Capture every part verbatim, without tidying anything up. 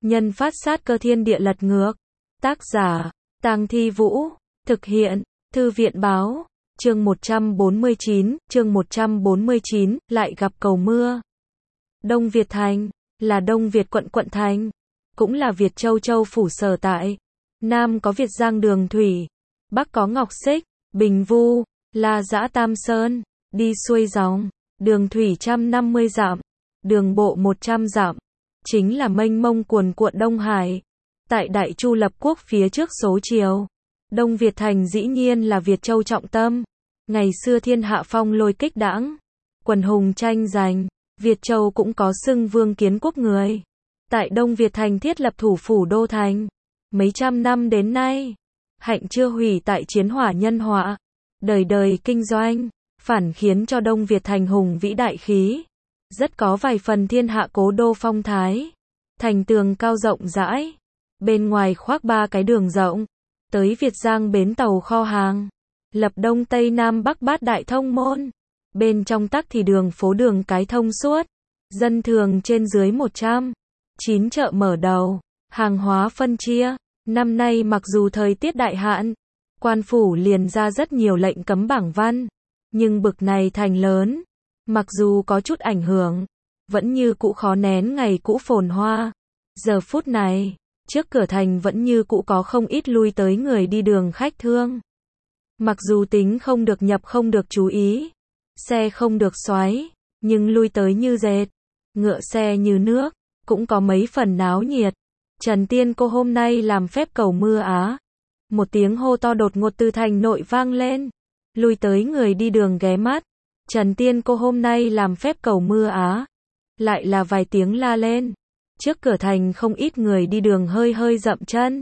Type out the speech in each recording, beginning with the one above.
Nhân phát sát cơ thiên địa lật ngược. Tác giả, Tang Thi Vũ. Thực hiện, Thư viện Báo. Chương một trăm bốn mươi chín, chương một trăm bốn mươi chín, lại gặp cầu mưa. Đông Việt Thành, là Đông Việt quận quận thành, cũng là Việt Châu Châu phủ sở tại. Nam có Việt Giang đường thủy, Bắc có Ngọc Xích, Bình Vu, La Giã Tam Sơn, đi xuôi dòng, đường thủy trăm năm mươi dặm, đường bộ một trăm dặm, chính là mênh mông cuồn cuộn Đông Hải. Tại Đại Chu lập quốc phía trước số triều, Đông Việt Thành dĩ nhiên là Việt Châu trọng tâm. Ngày xưa thiên hạ phong lôi kích đãng, quần hùng tranh giành, Việt Châu cũng có xưng vương kiến quốc người. Tại Đông Việt Thành thiết lập thủ phủ đô thành, mấy trăm năm đến nay, hạnh chưa hủy tại chiến hỏa nhân họa, đời đời kinh doanh, phản khiến cho Đông Việt Thành hùng vĩ đại khí, rất có vài phần thiên hạ cố đô phong thái. Thành tường cao rộng rãi, bên ngoài khoác ba cái đường rộng, tới Việt Giang bến tàu kho hàng, lập Đông Tây Nam Bắc bát đại thông môn, bên trong tắc thì đường phố đường cái thông suốt, dân thường trên dưới một trăm, chín chợ mở đầu, hàng hóa phân chia. Năm nay mặc dù thời tiết đại hạn, quan phủ liền ra rất nhiều lệnh cấm bảng văn, nhưng bực này thành lớn, mặc dù có chút ảnh hưởng, vẫn như cũ khó nén ngày cũ phồn hoa. Giờ phút này, trước cửa thành vẫn như cũ có không ít lui tới người đi đường khách thương. Mặc dù tính không được nhập không được chú ý, xe không được xoáy, nhưng lui tới như dệt, ngựa xe như nước, cũng có mấy phần náo nhiệt. Trần Tiên Cô hôm nay làm phép cầu mưa á. Một tiếng hô to đột ngột từ thành nội vang lên. Lui tới người đi đường ghé mắt. Trần Tiên Cô hôm nay làm phép cầu mưa á. Lại là vài tiếng la lên. Trước cửa thành không ít người đi đường hơi hơi dậm chân,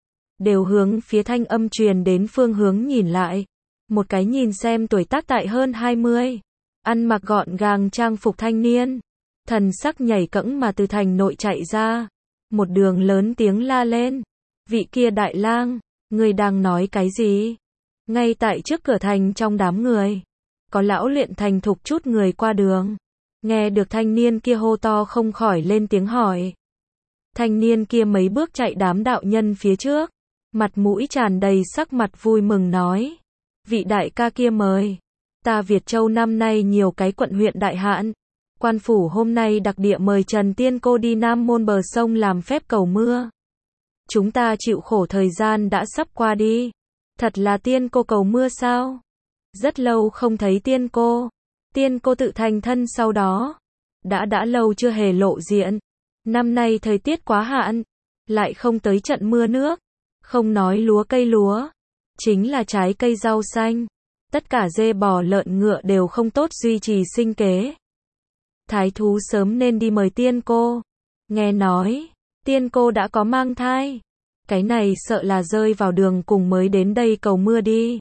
đều hướng phía thanh âm truyền đến phương hướng nhìn lại. Một cái nhìn xem tuổi tác tại hơn hai mươi, ăn mặc gọn gàng trang phục thanh niên, thần sắc nhảy cẫng mà từ thành nội chạy ra. Một đường lớn tiếng la lên, vị kia đại lang, người đang nói cái gì? Ngay tại trước cửa thành trong đám người, có lão luyện thành thục chút người qua đường, nghe được thanh niên kia hô to không khỏi lên tiếng hỏi. Thanh niên kia mấy bước chạy đám đạo nhân phía trước, mặt mũi tràn đầy sắc mặt vui mừng nói, vị đại ca kia mời, ta Việt Châu năm nay nhiều cái quận huyện đại hạn, quan phủ hôm nay đặc địa mời Trần Tiên Cô đi Nam Môn bờ sông làm phép cầu mưa. Chúng ta chịu khổ thời gian đã sắp qua đi, thật là Tiên Cô cầu mưa sao? Rất lâu không thấy Tiên Cô, Tiên Cô tự thành thân sau đó, đã đã lâu chưa hề lộ diện. Năm nay thời tiết quá hạn, lại không tới trận mưa nước, không nói lúa cây lúa, chính là trái cây rau xanh, tất cả dê bò lợn ngựa đều không tốt duy trì sinh kế. Thái thú sớm nên đi mời Tiên Cô, nghe nói, Tiên Cô đã có mang thai, cái này sợ là rơi vào đường cùng mới đến đây cầu mưa đi.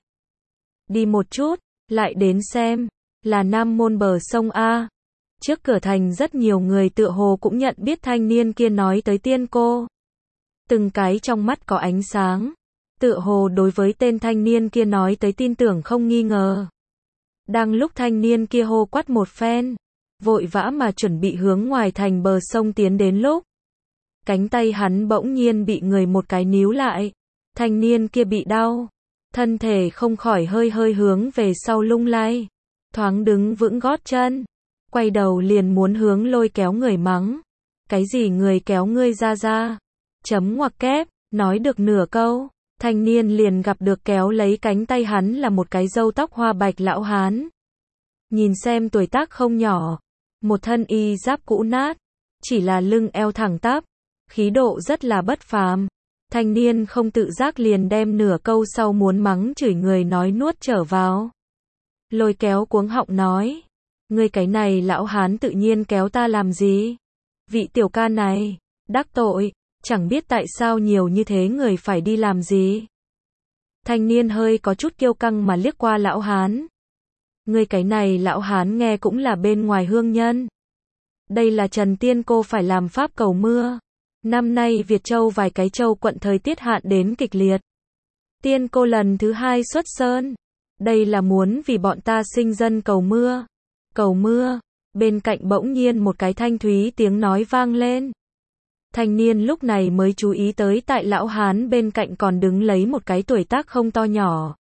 Đi một chút, lại đến xem, là Nam Môn bờ sông A. Trước cửa thành rất nhiều người tựa hồ cũng nhận biết thanh niên kia nói tới Tiên Cô. Từng cái trong mắt có ánh sáng, tựa hồ đối với tên thanh niên kia nói tới tin tưởng không nghi ngờ. Đang lúc thanh niên kia hô quát một phen, vội vã mà chuẩn bị hướng ngoài thành bờ sông tiến đến lúc, cánh tay hắn bỗng nhiên bị người một cái níu lại. Thanh niên kia bị đau, thân thể không khỏi hơi hơi hướng về sau lung lay, thoáng đứng vững gót chân, quay đầu liền muốn hướng lôi kéo người mắng. Cái gì người kéo ngươi ra ra? Chấm ngoặc kép, nói được nửa câu, thanh niên liền gặp được kéo lấy cánh tay hắn là một cái râu tóc hoa bạch lão hán. Nhìn xem tuổi tác không nhỏ, một thân y giáp cũ nát, chỉ là lưng eo thẳng tắp, khí độ rất là bất phàm. Thanh niên không tự giác liền đem nửa câu sau muốn mắng chửi người nói nuốt trở vào. Lôi kéo cuống họng nói, ngươi cái này lão hán tự nhiên kéo ta làm gì? Vị tiểu ca này, đắc tội, chẳng biết tại sao nhiều như thế người phải đi làm gì? Thanh niên hơi có chút kiêu căng mà liếc qua lão hán. Ngươi cái này lão hán nghe cũng là bên ngoài hương nhân. Đây là Trần Tiên Cô phải làm pháp cầu mưa. Năm nay Việt Châu vài cái châu quận thời tiết hạn đến kịch liệt. Tiên Cô lần thứ hai xuất sơn. Đây là muốn vì bọn ta sinh dân cầu mưa. Cầu mưa. Bên cạnh bỗng nhiên một cái thanh thúy tiếng nói vang lên. Thanh niên lúc này mới chú ý tới tại lão hán bên cạnh còn đứng lấy một cái tuổi tác không to nhỏ.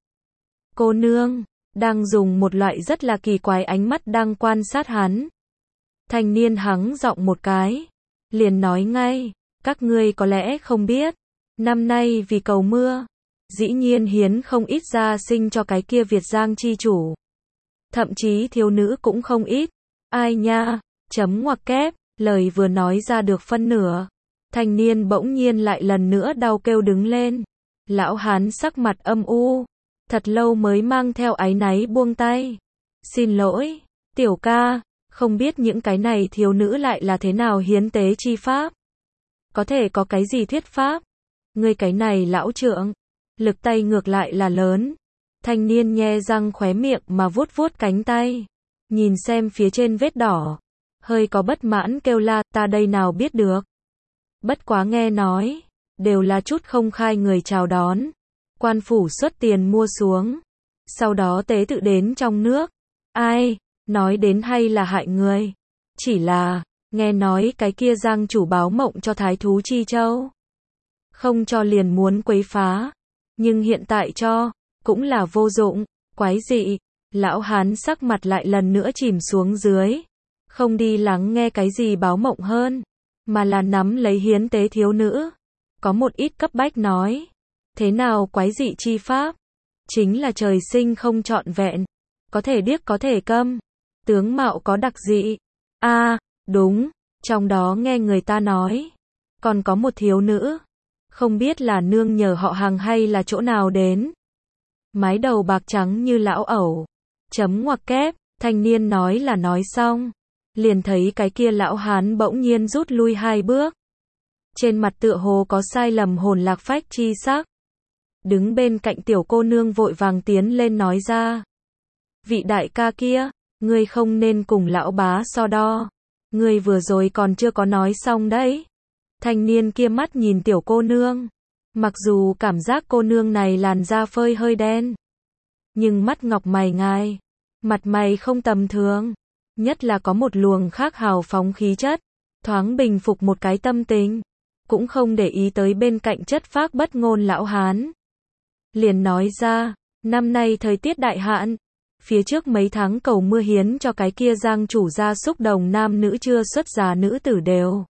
Cô nương, đang dùng một loại rất là kỳ quái ánh mắt đang quan sát hắn. Thanh niên hắng giọng một cái, liền nói ngay, các ngươi có lẽ không biết, năm nay vì cầu mưa, dĩ nhiên hiến không ít gia sinh cho cái kia Việt Giang chi chủ. Thậm chí thiếu nữ cũng không ít. Ai nha, chấm ngoặc kép, lời vừa nói ra được phân nửa. Thanh niên bỗng nhiên lại lần nữa đau kêu đứng lên. Lão hán sắc mặt âm u, thật lâu mới mang theo áy náy buông tay. Xin lỗi, tiểu ca, không biết những cái này thiếu nữ lại là thế nào hiến tế chi pháp. Có thể có cái gì thuyết pháp? Ngươi cái này lão trượng, lực tay ngược lại là lớn. Thanh niên nhe răng khóe miệng mà vuốt vuốt cánh tay. Nhìn xem phía trên vết đỏ. Hơi có bất mãn kêu la, ta đây nào biết được. Bất quá nghe nói, đều là chút không khai người chào đón. Quan phủ xuất tiền mua xuống. Sau đó tế tự đến trong nước. Ai, nói đến hay là hại người. Chỉ là, nghe nói cái kia Giang chủ báo mộng cho thái thú Chi Châu. Không cho liền muốn quấy phá. Nhưng hiện tại cho, cũng là vô dụng, quái dị. Lão hán sắc mặt lại lần nữa chìm xuống dưới. Không đi lắng nghe cái gì báo mộng hơn, mà là nắm lấy hiến tế thiếu nữ. Có một ít cấp bách nói. Thế nào quái dị chi pháp? Chính là trời sinh không trọn vẹn. Có thể điếc có thể câm. Tướng mạo có đặc dị. A, à, đúng, trong đó nghe người ta nói. Còn có một thiếu nữ. Không biết là nương nhờ họ hàng hay là chỗ nào đến. Mái đầu bạc trắng như lão ẩu. Chấm ngoặc kép, thanh niên nói là nói xong. Liền thấy cái kia lão hán bỗng nhiên rút lui hai bước. Trên mặt tựa hồ có sai lầm hồn lạc phách chi sắc. Đứng bên cạnh tiểu cô nương vội vàng tiến lên nói ra. Vị đại ca kia, ngươi không nên cùng lão bá so đo. Ngươi vừa rồi còn chưa có nói xong đấy. Thanh niên kia mắt nhìn tiểu cô nương. Mặc dù cảm giác cô nương này làn da phơi hơi đen. Nhưng mắt ngọc mày ngài. Mặt mày không tầm thường. Nhất là có một luồng khác hào phóng khí chất. Thoáng bình phục một cái tâm tình. Cũng không để ý tới bên cạnh chất phác bất ngôn lão hán. Liền nói ra, năm nay thời tiết đại hạn. Phía trước mấy tháng cầu mưa hiến cho cái kia Giang chủ gia súc đồng nam nữ chưa xuất giá nữ tử đều.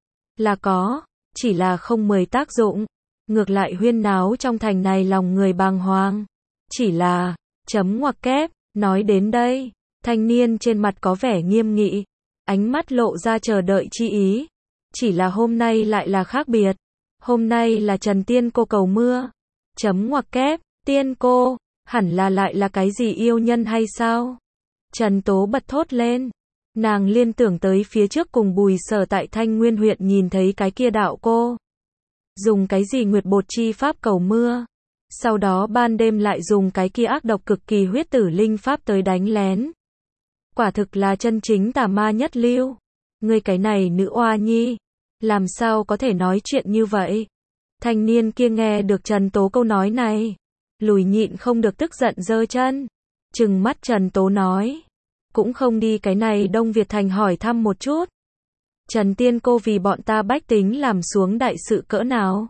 Là có, chỉ là không mời tác dụng. Ngược lại huyên náo trong thành này lòng người bàng hoàng. Chỉ là, chấm ngoặc kép, nói đến đây. Thanh niên trên mặt có vẻ nghiêm nghị. Ánh mắt lộ ra chờ đợi chi ý. Chỉ là hôm nay lại là khác biệt. Hôm nay là Trần Tiên Cô cầu mưa. Chấm ngoặc kép, Tiên Cô, hẳn là lại là cái gì yêu nhân hay sao? Trần Tố bật thốt lên. Nàng liên tưởng tới phía trước cùng Bùi Sở tại Thanh Nguyên huyện nhìn thấy cái kia đạo cô. Dùng cái gì nguyệt bột chi pháp cầu mưa. Sau đó ban đêm lại dùng cái kia ác độc cực kỳ huyết tử linh pháp tới đánh lén. Quả thực là chân chính tà ma nhất lưu. Ngươi cái này nữ oa nhi. Làm sao có thể nói chuyện như vậy? Thanh niên kia nghe được Trần Tố câu nói này. Lùi nhịn không được tức giận giơ chân. Trừng mắt Trần Tố nói. Cũng không đi cái này Đông Việt thành hỏi thăm một chút. Trần Tiên Cô vì bọn ta bách tính làm xuống đại sự cỡ nào?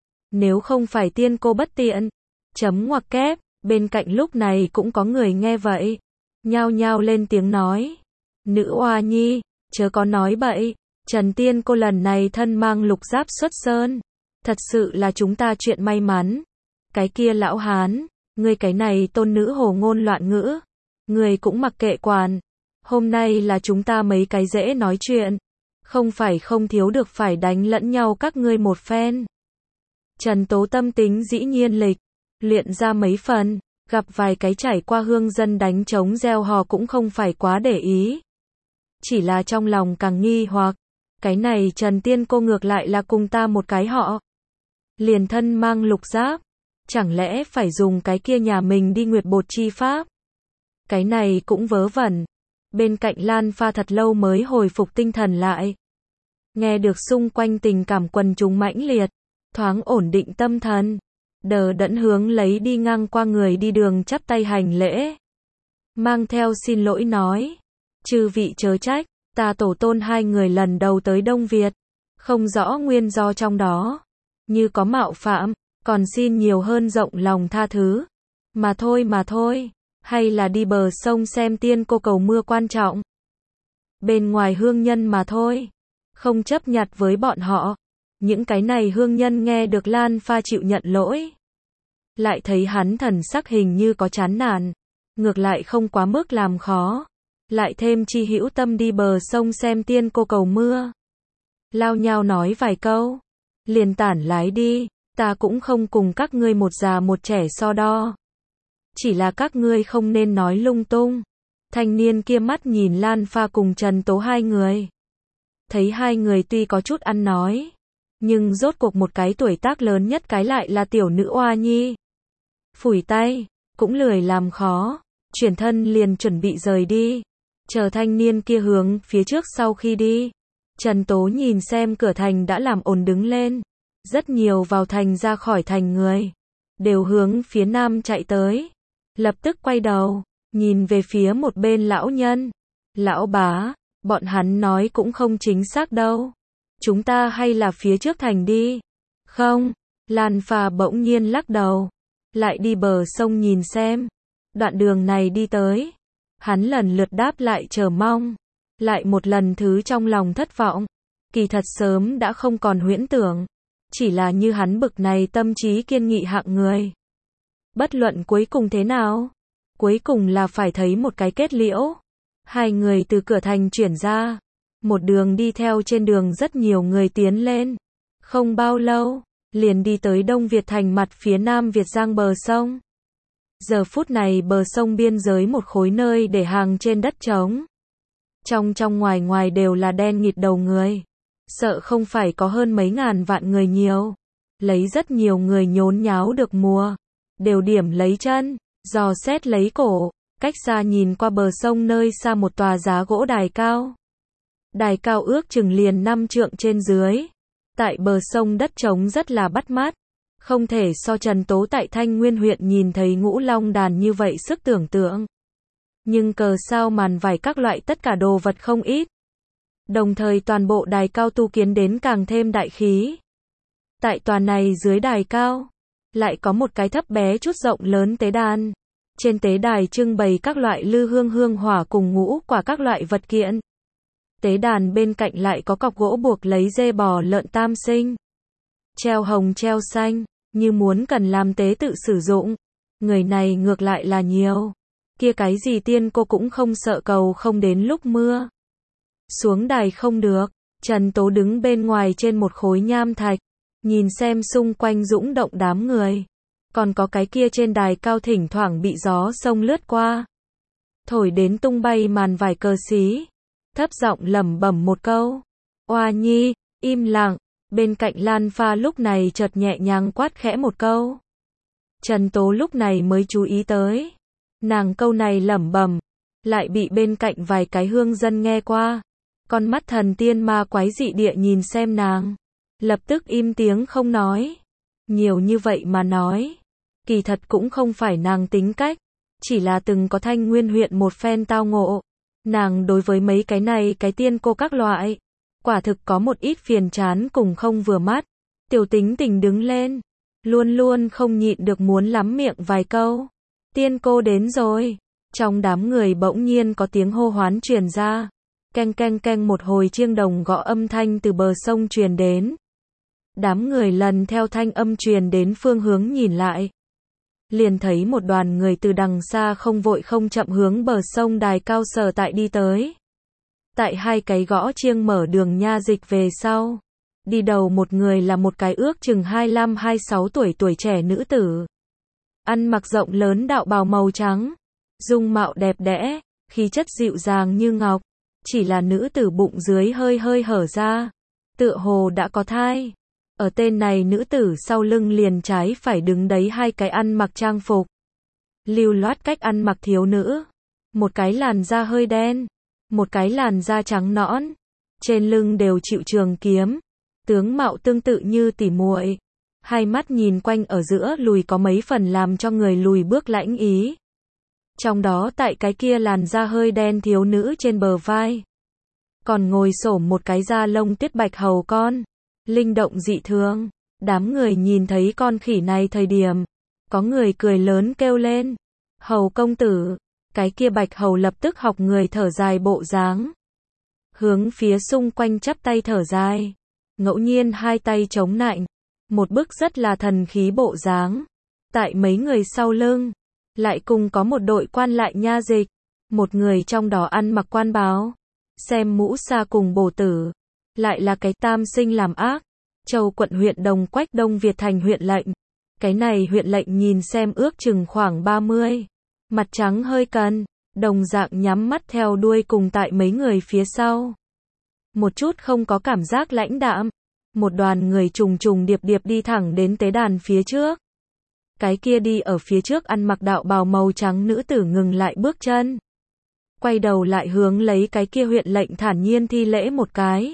Nếu không phải Tiên Cô bất tiện. Chấm ngoặc kép, bên cạnh lúc này cũng có người nghe vậy. Nhao nhao lên tiếng nói. Nữ oa nhi, chớ có nói bậy. Trần Tiên Cô lần này thân mang lục giáp xuất sơn. Thật sự là chúng ta chuyện may mắn. Cái kia lão hán, ngươi cái này tôn nữ hồ ngôn loạn ngữ. Ngươi cũng mặc kệ quản. Hôm nay là chúng ta mấy cái dễ nói chuyện. Không phải không thiếu được phải đánh lẫn nhau các ngươi một phen. Trần Tố tâm tính dĩ nhiên lịch. Luyện ra mấy phần. Gặp vài cái trải qua hương dân đánh trống gieo hò cũng không phải quá để ý. Chỉ là trong lòng càng nghi hoặc. Cái này Trần Tiên Cô ngược lại là cùng ta một cái họ. Liền thân mang lục giáp. Chẳng lẽ phải dùng cái kia nhà mình đi nguyệt bột chi pháp? Cái này cũng vớ vẩn. Bên cạnh Lan Pha thật lâu mới hồi phục tinh thần lại. Nghe được xung quanh tình cảm quần chúng mãnh liệt. Thoáng ổn định tâm thần. Đờ đẫn hướng lấy đi ngang qua người đi đường chắp tay hành lễ. Mang theo xin lỗi nói. Chư vị chớ trách. Ta tổ tôn hai người lần đầu tới Đông Việt. Không rõ nguyên do trong đó. Như có mạo phạm, còn xin nhiều hơn rộng lòng tha thứ. Mà thôi mà thôi. Hay là đi bờ sông xem tiên cô cầu mưa quan trọng. Bên ngoài hương nhân mà thôi. Không chấp nhặt với bọn họ. Những cái này hương nhân nghe được Lan Pha chịu nhận lỗi. Lại thấy hắn thần sắc hình như có chán nản. Ngược lại không quá mức làm khó. Lại thêm chi hữu tâm đi bờ sông xem tiên cô cầu mưa. Lao nhau nói vài câu. Liền tản lái đi. Ta cũng không cùng các ngươi một già một trẻ so đo. Chỉ là các ngươi không nên nói lung tung. Thanh niên kia mắt nhìn Lan Pha cùng Trần Tố hai người. Thấy hai người tuy có chút ăn nói. Nhưng rốt cuộc một cái tuổi tác lớn nhất cái lại là tiểu nữ oa nhi. Phủi tay, cũng lười làm khó. Chuyển thân liền chuẩn bị rời đi. Chờ thanh niên kia hướng phía trước sau khi đi. Trần Tố nhìn xem cửa thành đã làm ồn đứng lên. Rất nhiều vào thành ra khỏi thành người. Đều hướng phía nam chạy tới. Lập tức quay đầu. Nhìn về phía một bên lão nhân. Lão bá, bọn hắn nói cũng không chính xác đâu. Chúng ta hay là phía trước thành đi. Không, Lan Pha bỗng nhiên lắc đầu. Lại đi bờ sông nhìn xem. Đoạn đường này đi tới. Hắn lần lượt đáp lại chờ mong. Lại một lần thứ trong lòng thất vọng. Kỳ thật sớm đã không còn huyễn tưởng. Chỉ là như hắn bực này tâm trí kiên nghị hạng người. Bất luận cuối cùng thế nào. Cuối cùng là phải thấy một cái kết liễu. Hai người từ cửa thành chuyển ra. Một đường đi theo trên đường rất nhiều người tiến lên. Không bao lâu, liền đi tới Đông Việt thành mặt phía Nam Việt Giang bờ sông. Giờ phút này bờ sông biên giới một khối nơi để hàng trên đất trống. Trong trong ngoài ngoài đều là đen nghịt đầu người. Sợ không phải có hơn mấy ngàn vạn người nhiều. Lấy rất nhiều người nhốn nháo được mùa. Đều điểm lấy chân, dò xét lấy cổ. Cách xa nhìn qua bờ sông nơi xa một tòa giá gỗ đài cao. Đài cao ước chừng liền năm trượng trên dưới. Tại bờ sông đất trống rất là bắt mắt. Không thể so Trần Tố tại Thanh Nguyên huyện nhìn thấy ngũ long đàn như vậy sức tưởng tượng. Nhưng cờ sao màn vải các loại tất cả đồ vật không ít. Đồng thời toàn bộ đài cao tu kiến đến càng thêm đại khí. Tại tòa này dưới đài cao, lại có một cái thấp bé chút rộng lớn tế đàn. Trên tế đài trưng bày các loại lư hương hương hỏa cùng ngũ quả các loại vật kiện. Tế đàn bên cạnh lại có cọc gỗ buộc lấy dê bò lợn tam sinh. Treo hồng treo xanh, như muốn cần làm tế tự sử dụng. Người này ngược lại là nhiều. Kia cái gì tiên cô cũng không sợ cầu không đến lúc mưa. Xuống đài không được, Trần Tố đứng bên ngoài trên một khối nham thạch. Nhìn xem xung quanh dũng động đám người. Còn có cái kia trên đài cao thỉnh thoảng bị gió sông lướt qua. Thổi đến tung bay màn vải cờ xí. Thấp giọng lẩm bẩm một câu. Oa nhi, im lặng. Bên cạnh Lan Pha lúc này chợt nhẹ nhàng quát khẽ một câu. Trần Tố lúc này mới chú ý tới. Nàng câu này lẩm bẩm. Lại bị bên cạnh vài cái hương dân nghe qua. Con mắt thần tiên ma quái dị địa nhìn xem nàng. Lập tức im tiếng không nói. Nhiều như vậy mà nói. Kỳ thật cũng không phải nàng tính cách. Chỉ là từng có Thanh Nguyên huyện một phen tao ngộ. Nàng đối với mấy cái này cái tiên cô các loại. Quả thực có một ít phiền chán cùng không vừa mắt. Tiểu tính tình đứng lên. Luôn luôn không nhịn được muốn lắm miệng vài câu. Tiên cô đến rồi. Trong đám người bỗng nhiên có tiếng hô hoán truyền ra. Keng keng keng một hồi chiêng đồng gõ âm thanh từ bờ sông truyền đến. Đám người lần theo thanh âm truyền đến phương hướng nhìn lại. Liền thấy một đoàn người từ đằng xa không vội không chậm hướng bờ sông đài cao sở tại đi tới. Tại hai cái gõ chiêng mở đường nha dịch về sau. Đi đầu một người là một cái ước chừng hai mươi lăm hai mươi sáu tuổi tuổi trẻ nữ tử. Ăn mặc rộng lớn đạo bào màu trắng. Dung mạo đẹp đẽ, khí chất dịu dàng như ngọc. Chỉ là nữ tử bụng dưới hơi hơi hở ra. Tựa hồ đã có thai. Ở tên này nữ tử sau lưng liền trái phải đứng đấy hai cái ăn mặc trang phục. Lưu loát cách ăn mặc thiếu nữ. Một cái làn da hơi đen. Một cái làn da trắng nõn. Trên lưng đều chịu trường kiếm. Tướng mạo tương tự như tỉ muội. Hai mắt nhìn quanh ở giữa lùi có mấy phần làm cho người lùi bước lãnh ý. Trong đó tại cái kia làn da hơi đen thiếu nữ trên bờ vai. Còn ngồi xổm một cái da lông tiết bạch hầu con. linh động dị thường. Đám người nhìn thấy con khỉ này thời điểm, có người cười lớn kêu lên, Hầu công tử. Cái kia Bạch Hầu lập tức học người thở dài bộ dáng, hướng phía xung quanh chắp tay thở dài, ngẫu nhiên hai tay chống nạnh, một bức rất là thần khí bộ dáng. Tại mấy người sau lưng, lại cùng có một đội quan lại nha dịch, một người trong đó ăn mặc quan báo, xem mũ sa cùng bổ tử, lại là cái tam sinh làm ác, Châu quận huyện Đồng Quách Đông Việt thành huyện lệnh. Cái này huyện lệnh nhìn xem ước chừng khoảng ba mươi, mặt trắng hơi cân, đồng dạng nhắm mắt theo đuôi cùng tại mấy người phía sau. Một chút không có cảm giác lãnh đạm, một đoàn người trùng trùng điệp điệp đi thẳng đến tế đàn phía trước. Cái kia đi ở phía trước ăn mặc đạo bào màu trắng nữ tử ngừng lại bước chân, quay đầu lại hướng lấy cái kia huyện lệnh thản nhiên thi lễ một cái,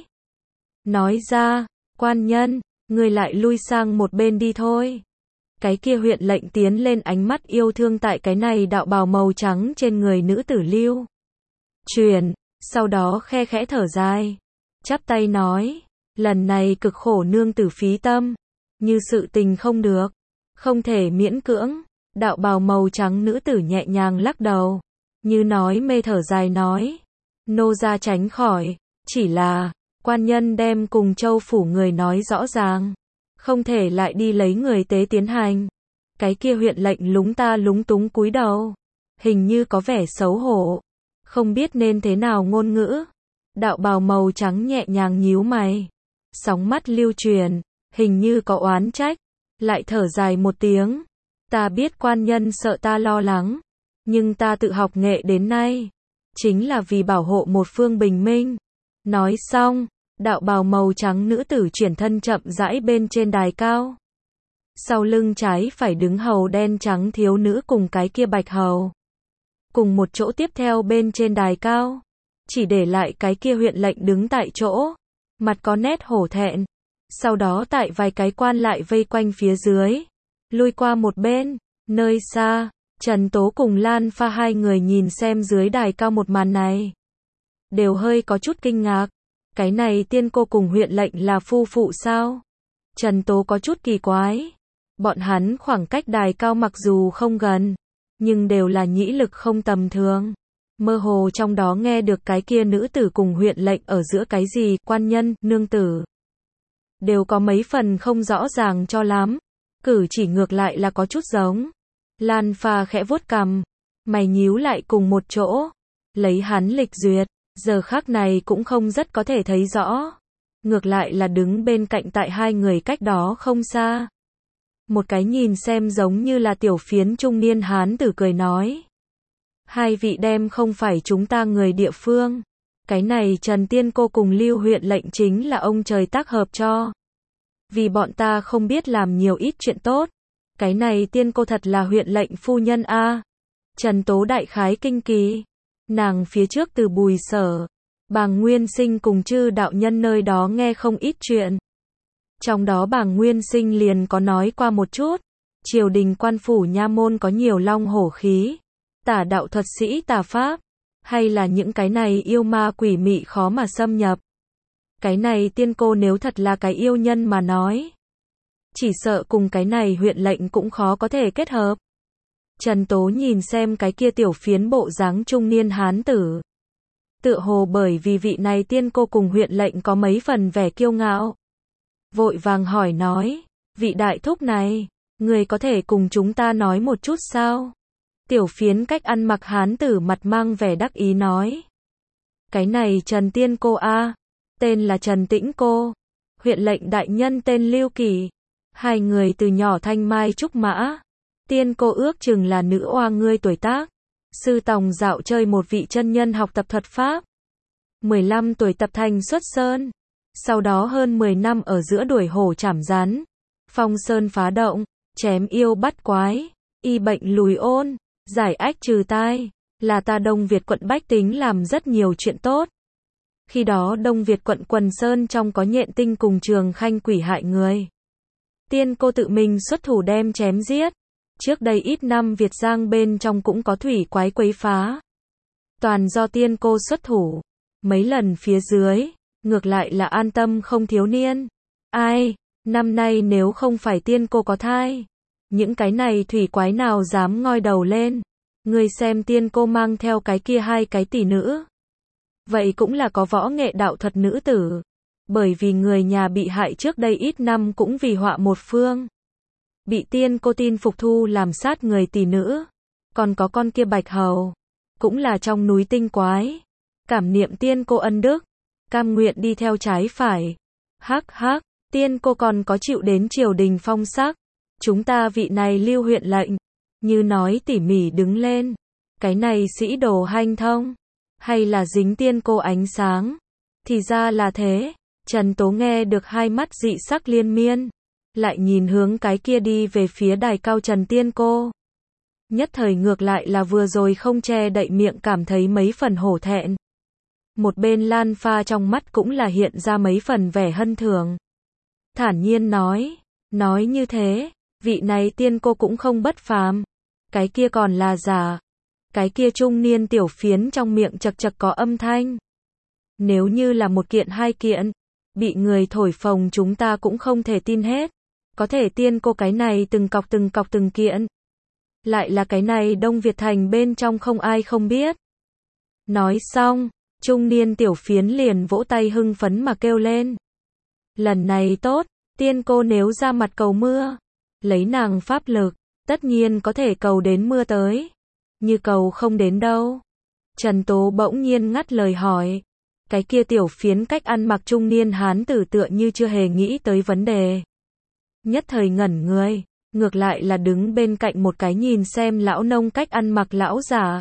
nói ra, quan nhân, người lại lui sang một bên đi thôi. Cái kia huyện lệnh tiến lên, ánh mắt yêu thương tại cái này đạo bào màu trắng trên người nữ tử lưu truyền, sau đó khe khẽ thở dài, chắp tay nói, lần này cực khổ nương tử phí tâm, như sự tình không được, không thể miễn cưỡng. Đạo bào màu trắng nữ tử nhẹ nhàng lắc đầu, như nói mê thở dài nói, nô gia tránh khỏi, chỉ là, quan nhân đem cùng Châu phủ người nói rõ ràng, không thể lại đi lấy người tế tiến hành. Cái kia huyện lệnh lúng ta lúng túng cúi đầu, hình như có vẻ xấu hổ, không biết nên thế nào ngôn ngữ. Đạo bào màu trắng nhẹ nhàng nhíu mày, sóng mắt lưu truyền, hình như có oán trách, lại thở dài một tiếng, ta biết quan nhân sợ ta lo lắng, nhưng ta tự học nghệ đến nay, chính là vì bảo hộ một phương bình minh. Nói xong, đạo bào màu trắng nữ tử chuyển thân chậm rãi bên trên đài cao. Sau lưng trái phải đứng hầu đen trắng thiếu nữ cùng cái kia Bạch Hầu. Cùng một chỗ tiếp theo bên trên đài cao. Chỉ để lại cái kia huyện lệnh đứng tại chỗ. Mặt có nét hổ thẹn. Sau đó tại vài cái quan lại vây quanh phía dưới. Lui qua một bên. Nơi xa, Trần Tố cùng Lan Pha hai người nhìn xem dưới đài cao một màn này. Đều hơi có chút kinh ngạc. Cái này tiên cô cùng huyện lệnh là phu phụ sao? Trần Tố có chút kỳ quái. Bọn hắn khoảng cách đài cao mặc dù không gần, nhưng đều là nhĩ lực không tầm thường. Mơ hồ trong đó nghe được cái kia nữ tử cùng huyện lệnh ở giữa cái gì, quan nhân, nương tử. Đều có mấy phần không rõ ràng cho lắm. Cử chỉ ngược lại là có chút giống. Lan Pha khẽ vuốt cằm, mày nhíu lại cùng một chỗ. Lấy hắn lịch duyệt, giờ khắc này cũng không rất có thể thấy rõ. Ngược lại là đứng bên cạnh tại hai người cách đó không xa. Một cái nhìn xem giống như là tiểu phiến trung niên hán tử cười nói. Hai vị đem không phải chúng ta người địa phương. Cái này Trần Tiên cô cùng Lưu huyện lệnh chính là ông trời tác hợp cho. Vì bọn ta không biết làm nhiều ít chuyện tốt. Cái này Tiên cô thật là huyện lệnh phu nhân a. Trần Tố đại khái kinh kỳ. Nàng phía trước từ Bùi Sở, Bàng Nguyên Sinh cùng chư đạo nhân nơi đó nghe không ít chuyện. Trong đó Bàng Nguyên Sinh liền có nói qua một chút, triều đình quan phủ nha môn có nhiều long hổ khí, tả đạo thuật sĩ tà pháp, hay là những cái này yêu ma quỷ mị khó mà xâm nhập. Cái này tiên cô nếu thật là cái yêu nhân mà nói, chỉ sợ cùng cái này huyện lệnh cũng khó có thể kết hợp. Trần Tố nhìn xem cái kia tiểu phiến bộ dáng trung niên hán tử. Tựa hồ bởi vì vị này tiên cô cùng huyện lệnh có mấy phần vẻ kiêu ngạo. Vội vàng hỏi nói, vị đại thúc này, người có thể cùng chúng ta nói một chút sao? Tiểu phiến cách ăn mặc hán tử mặt mang vẻ đắc ý nói. Cái này Trần Tiên cô a, tên là Trần Tĩnh cô, huyện lệnh đại nhân tên Lưu Kỳ. Hai người từ nhỏ thanh mai trúc mã. Tiên cô ước chừng là nữ oa ngươi tuổi tác. Sư tòng dạo chơi một vị chân nhân học tập thuật pháp. mười lăm tuổi tập thành xuất sơn. Sau đó hơn mười năm ở giữa đuổi hổ trảm rắn. Phong sơn phá động, chém yêu bắt quái, y bệnh lùi ôn, giải ách trừ tai. Là ta Đông Việt quận bách tính làm rất nhiều chuyện tốt. Khi đó Đông Việt quận Quần Sơn trong có nhện tinh cùng Trường Khanh quỷ hại người. Tiên cô tự mình xuất thủ đem chém giết. Trước đây ít năm Việt Giang bên trong cũng có thủy quái quấy phá. Toàn do tiên cô xuất thủ. Mấy lần phía dưới, ngược lại là an tâm không thiếu niên. Ai, năm nay nếu không phải tiên cô có thai, những cái này thủy quái nào dám ngoi đầu lên. Ngươi xem tiên cô mang theo cái kia hai cái tỷ nữ. Vậy cũng là có võ nghệ đạo thuật nữ tử. Bởi vì người nhà bị hại trước đây ít năm cũng vì họa một phương. Bị tiên cô tin phục thu làm sát người tỷ nữ. Còn có con kia bạch hầu. Cũng là trong núi tinh quái. Cảm niệm tiên cô ân đức. Cam nguyện đi theo trái phải. Hắc hắc, tiên cô còn có chịu đến triều đình phong sắc. Chúng ta vị này lưu huyện lệnh. Như nói tỉ mỉ đứng lên. Cái này sĩ đồ hanh thông. Hay là dính tiên cô ánh sáng. Thì ra là thế. Trần Tố nghe được hai mắt dị sắc liên miên. Lại nhìn hướng cái kia đi về phía đài cao Trần Tiên cô. Nhất thời ngược lại là vừa rồi không che đậy miệng cảm thấy mấy phần hổ thẹn. Một bên Lan Pha trong mắt cũng là hiện ra mấy phần vẻ hân thường. Thản nhiên nói. Nói như thế, vị này tiên cô cũng không bất phàm. Cái kia còn là giả. Cái kia trung niên tiểu phiến trong miệng chật chật có âm thanh. Nếu như là một kiện hai kiện, bị người thổi phồng chúng ta cũng không thể tin hết. Có thể tiên cô cái này từng cọc từng cọc từng kiện. Lại là cái này Đông Việt thành bên trong không ai không biết. Nói xong, trung niên tiểu phiến liền vỗ tay hưng phấn mà kêu lên. Lần này tốt, tiên cô nếu ra mặt cầu mưa, lấy nàng pháp lực, tất nhiên có thể cầu đến mưa tới. Như cầu không đến đâu. Trần Tố bỗng nhiên ngắt lời hỏi. Cái kia tiểu phiến cách ăn mặc trung niên hán tử tựa như chưa hề nghĩ tới vấn đề. Nhất thời ngẩn người, ngược lại là đứng bên cạnh một cái nhìn xem lão nông cách ăn mặc lão giả.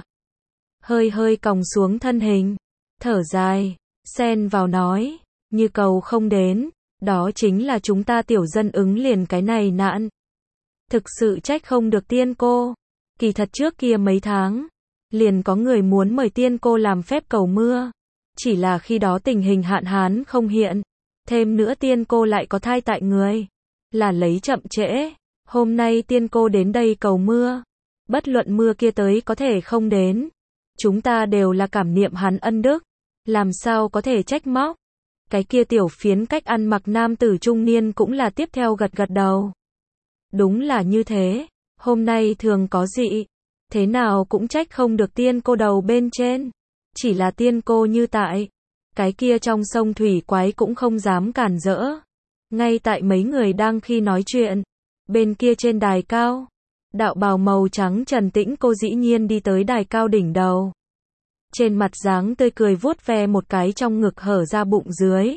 Hơi hơi còng xuống thân hình, thở dài, xen vào nói, như cầu không đến, đó chính là chúng ta tiểu dân ứng liền cái này nạn. Thực sự trách không được tiên cô. Kỳ thật trước kia mấy tháng, liền có người muốn mời tiên cô làm phép cầu mưa. Chỉ là khi đó tình hình hạn hán không hiện. Thêm nữa tiên cô lại có thai tại người. Là lấy chậm trễ. Hôm nay tiên cô đến đây cầu mưa. Bất luận mưa kia tới có thể không đến. Chúng ta đều là cảm niệm hắn ân đức. Làm sao có thể trách móc. Cái kia tiểu phiến cách ăn mặc nam tử trung niên cũng là tiếp theo gật gật đầu. Đúng là như thế. Hôm nay thường có dị. Thế nào cũng trách không được tiên cô đầu bên trên. Chỉ là tiên cô như tại. Cái kia trong sông thủy quái cũng không dám cản rỡ. Ngay tại mấy người đang khi nói chuyện. Bên kia trên đài cao. Đạo bào màu trắng Trần Tĩnh cô dĩ nhiên đi tới đài cao đỉnh đầu. Trên mặt dáng tươi cười vuốt ve một cái trong ngực hở ra bụng dưới.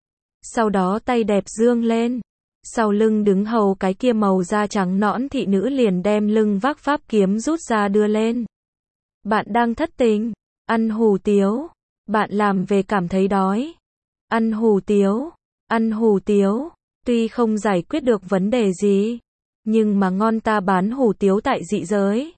Sau đó tay đẹp dương lên. Sau lưng đứng hầu cái kia màu da trắng nõn thị nữ liền đem lưng vác pháp kiếm rút ra đưa lên. Bạn đang thất tình, ăn hủ tiếu, bạn làm về cảm thấy đói. Ăn hủ tiếu, ăn hủ tiếu, tuy không giải quyết được vấn đề gì, nhưng mà ngon ta bán hủ tiếu tại dị giới.